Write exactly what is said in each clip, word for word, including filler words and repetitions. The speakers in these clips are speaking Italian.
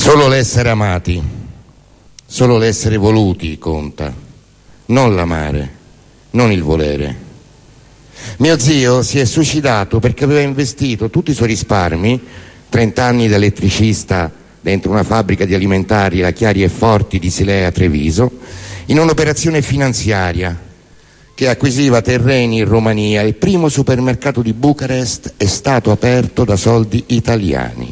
Solo l'essere amati, solo l'essere voluti conta, non l'amare, non il volere. Mio zio si è suicidato perché aveva investito tutti i suoi risparmi, trenta anni da elettricista dentro una fabbrica di alimentari, la Chiari e Forti di Silea Treviso, in un'operazione finanziaria che acquisiva terreni in Romania. Il primo supermercato di Bucarest è stato aperto da soldi italiani.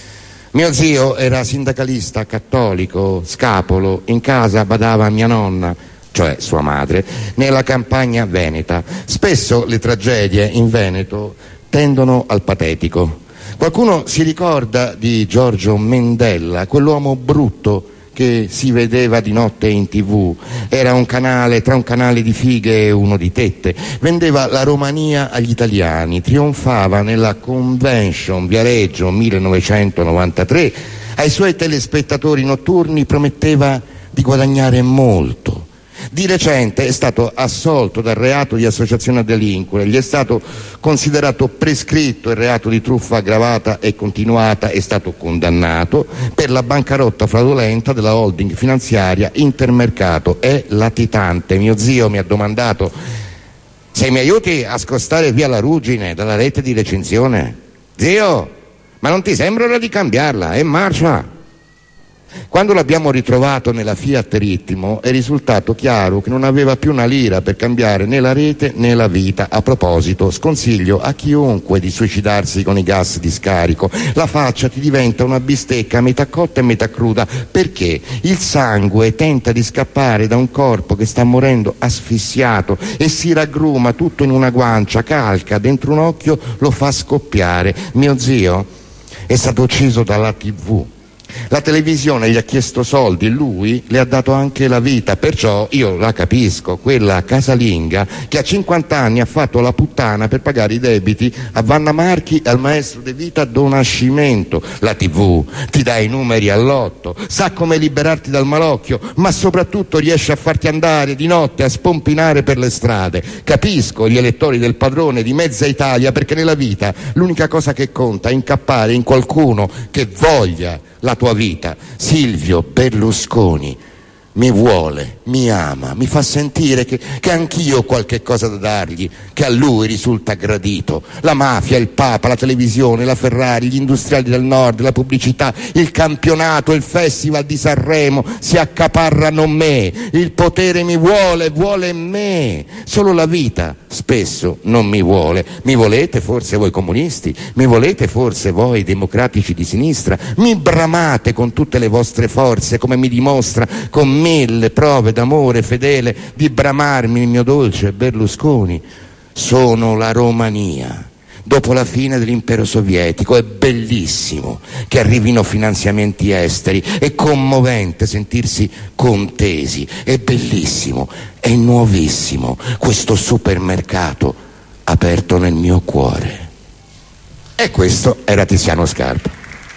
Mio zio era sindacalista cattolico, scapolo, in casa badava mia nonna, cioè sua madre, nella campagna veneta. Spesso le tragedie in Veneto tendono al patetico. Qualcuno si ricorda di Giorgio Mendella, quell'uomo brutto che si vedeva di notte in tv, era un canale, tra un canale di fighe e uno di tette, vendeva la Romania agli italiani, trionfava nella Convention Viareggio millenovecentonovantatré, ai suoi telespettatori notturni prometteva di guadagnare molto. Di recente è stato assolto dal reato di associazione a delinquere, gli è stato considerato prescritto il reato di truffa aggravata e continuata, è stato condannato per la bancarotta fraudolenta della holding finanziaria Intermercato. È latitante. Mio zio mi ha domandato: se mi aiuti a scostare via la ruggine dalla rete di recinzione? Zio, ma non ti sembra ora di cambiarla? È marcia! Quando l'abbiamo ritrovato nella Fiat Ritmo è risultato chiaro che non aveva più una lira per cambiare né la rete né la vita. A proposito, sconsiglio a chiunque di suicidarsi con i gas di scarico. La faccia ti diventa una bistecca metà cotta e metà cruda, perché il sangue tenta di scappare da un corpo che sta morendo asfissiato e si raggruma tutto in una guancia, calca dentro un occhio, lo fa scoppiare. Mio zio è stato ucciso dalla tivù. La televisione gli ha chiesto soldi e lui le ha dato anche la vita, perciò io la capisco, quella casalinga che a cinquanta anni ha fatto la puttana per pagare i debiti a Vanna Marchi e al maestro De Vita Do Nascimento. La tivù ti dà i numeri all'otto, sa come liberarti dal malocchio, ma soprattutto riesce a farti andare di notte a spompinare per le strade. Capisco gli elettori del padrone di mezza Italia, perché nella vita l'unica cosa che conta è incappare in qualcuno che voglia la tua vita. Silvio Berlusconi mi vuole, mi ama, mi fa sentire che, che anch'io ho qualche cosa da dargli, che a lui risulta gradito. La mafia, il Papa, la televisione, la Ferrari, gli industriali del nord, la pubblicità, il campionato, il festival di Sanremo si accaparrano me. Il potere mi vuole, vuole me. Solo la vita spesso non mi vuole. Mi volete forse voi comunisti? Mi volete forse voi democratici di sinistra? Mi bramate con tutte le vostre forze, come mi dimostra con mille prove d'amore fedele di bramarmi il mio dolce Berlusconi. Sono la Romania. Dopo la fine dell'impero sovietico è bellissimo che arrivino finanziamenti esteri, è commovente sentirsi contesi, è bellissimo, è nuovissimo questo supermercato aperto nel mio cuore. E questo era Tiziano Scarpa.